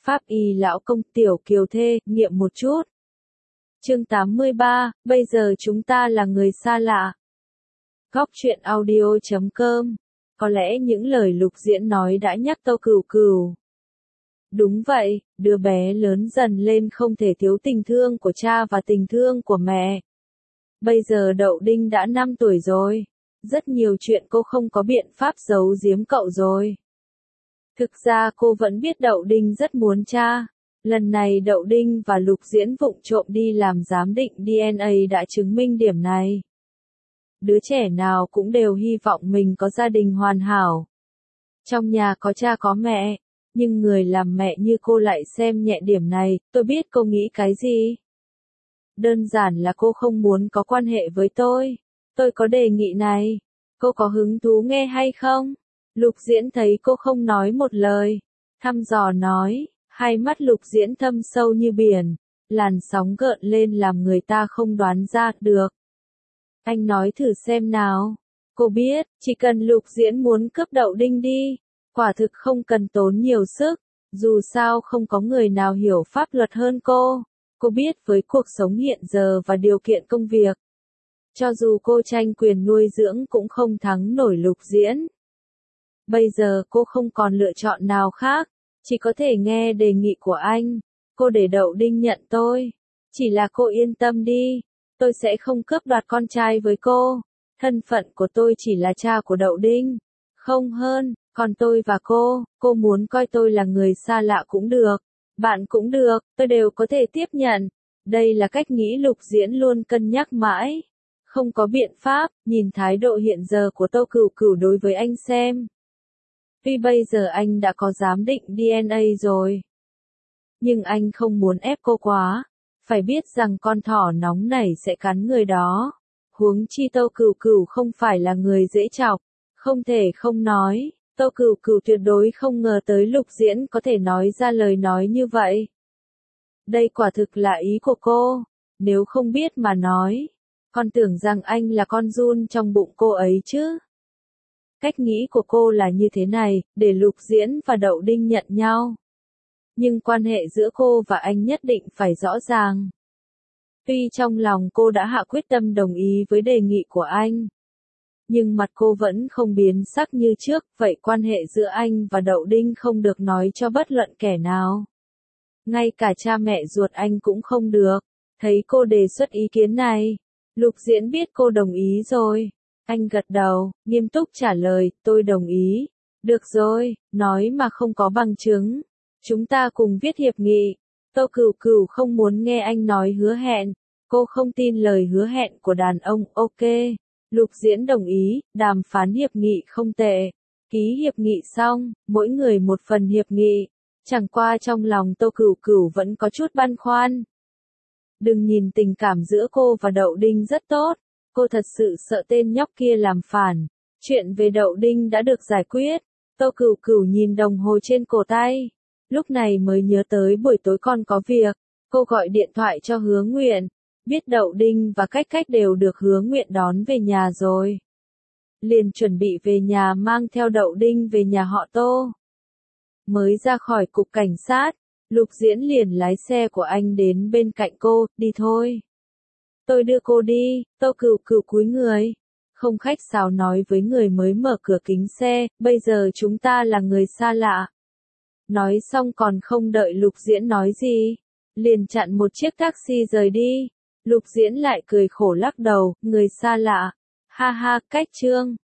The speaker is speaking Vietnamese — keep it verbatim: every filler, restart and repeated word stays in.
Pháp y lão công tiểu kiều thê, nghiệm một chút. Chương tám mươi ba, bây giờ chúng ta là người xa lạ. Góc truyện audio chấm com. Có lẽ những lời Lục Diễn nói đã nhắc Tâu Cửu Cửu. Đúng vậy, đứa bé lớn dần lên không thể thiếu tình thương của cha và tình thương của mẹ. Bây giờ Đậu Đinh đã năm tuổi rồi. Rất nhiều chuyện cô không có biện pháp giấu giếm cậu rồi. Thực ra cô vẫn biết Đậu Đinh rất muốn cha. Lần này Đậu Đinh và Lục Diễn vụng trộm đi làm giám định đê en a đã chứng minh điểm này. Đứa trẻ nào cũng đều hy vọng mình có gia đình hoàn hảo. Trong nhà có cha có mẹ, nhưng người làm mẹ như cô lại xem nhẹ điểm này, tôi biết cô nghĩ cái gì. Đơn giản là cô không muốn có quan hệ với tôi. Tôi có đề nghị này, cô có hứng thú nghe hay không? Lục Diễn thấy cô không nói một lời, thăm dò nói, hai mắt Lục Diễn thâm sâu như biển, làn sóng gợn lên làm người ta không đoán ra được. Anh nói thử xem nào. Cô biết, chỉ cần Lục Diễn muốn cướp Đậu Đinh đi, quả thực không cần tốn nhiều sức, dù sao không có người nào hiểu pháp luật hơn cô. Cô biết với cuộc sống hiện giờ và điều kiện công việc, cho dù cô tranh quyền nuôi dưỡng cũng không thắng nổi Lục Diễn. Bây giờ cô không còn lựa chọn nào khác, chỉ có thể nghe đề nghị của anh. Cô để Đậu Đinh nhận tôi. Chỉ là cô yên tâm đi, tôi sẽ không cướp đoạt con trai với cô. Thân phận của tôi chỉ là cha của Đậu Đinh, không hơn, còn tôi và cô, cô muốn coi tôi là người xa lạ cũng được, bạn cũng được, tôi đều có thể tiếp nhận. Đây là cách nghĩ Lục Diễn luôn cân nhắc mãi. Không có biện pháp, nhìn thái độ hiện giờ của Tâu Cửu Cửu đối với anh xem. Tuy bây giờ anh đã có giám định đê en a rồi, nhưng anh không muốn ép cô quá. Phải biết rằng con thỏ nóng này sẽ cắn người đó. Huống chi Tâu Cửu Cửu không phải là người dễ chọc. Không thể không nói, Tâu Cửu Cửu tuyệt đối không ngờ tới Lục Diễn có thể nói ra lời nói như vậy. Đây quả thực là ý của cô. Nếu không biết mà nói, con tưởng rằng anh là con giun trong bụng cô ấy chứ. Cách nghĩ của cô là như thế này, để Lục Diễn và Đậu Đinh nhận nhau. Nhưng quan hệ giữa cô và anh nhất định phải rõ ràng. Tuy trong lòng cô đã hạ quyết tâm đồng ý với đề nghị của anh, nhưng mặt cô vẫn không biến sắc như trước, vậy quan hệ giữa anh và Đậu Đinh không được nói cho bất luận kẻ nào. Ngay cả cha mẹ ruột anh cũng không được. Thấy cô đề xuất ý kiến này, Lục Diễn biết cô đồng ý rồi. Anh gật đầu, nghiêm túc trả lời, tôi đồng ý. Được rồi, nói mà không có bằng chứng. Chúng ta cùng viết hiệp nghị. Tâu Cửu Cửu không muốn nghe anh nói hứa hẹn. Cô không tin lời hứa hẹn của đàn ông, ok. Lục Diễn đồng ý, đàm phán hiệp nghị không tệ. Ký hiệp nghị xong, mỗi người một phần hiệp nghị. Chẳng qua trong lòng Tâu Cửu Cửu vẫn có chút băn khoăn. Đừng nhìn tình cảm giữa cô và Đậu Đinh rất tốt. Cô thật sự sợ tên nhóc kia làm phản. Chuyện về Đậu Đinh đã được giải quyết. Tâu Cửu Cửu nhìn đồng hồ trên cổ tay. Lúc này mới nhớ tới buổi tối con có việc. Cô gọi điện thoại cho Hứa Nguyện. Biết Đậu Đinh và Cách Cách đều được Hứa Nguyện đón về nhà rồi. Liền chuẩn bị về nhà mang theo Đậu Đinh về nhà họ Tô. Mới ra khỏi cục cảnh sát, Lục Diễn liền lái xe của anh đến bên cạnh cô, đi thôi. Tôi đưa cô đi. Tâu Cửu Cửu cúi người. Không khách sáo nói với người mới mở cửa kính xe, bây giờ chúng ta là người xa lạ. Nói xong còn không đợi Lục Diễn nói gì, liền chặn một chiếc taxi rời đi. Lục Diễn lại cười khổ lắc đầu, người xa lạ. Ha ha, Cách Trương,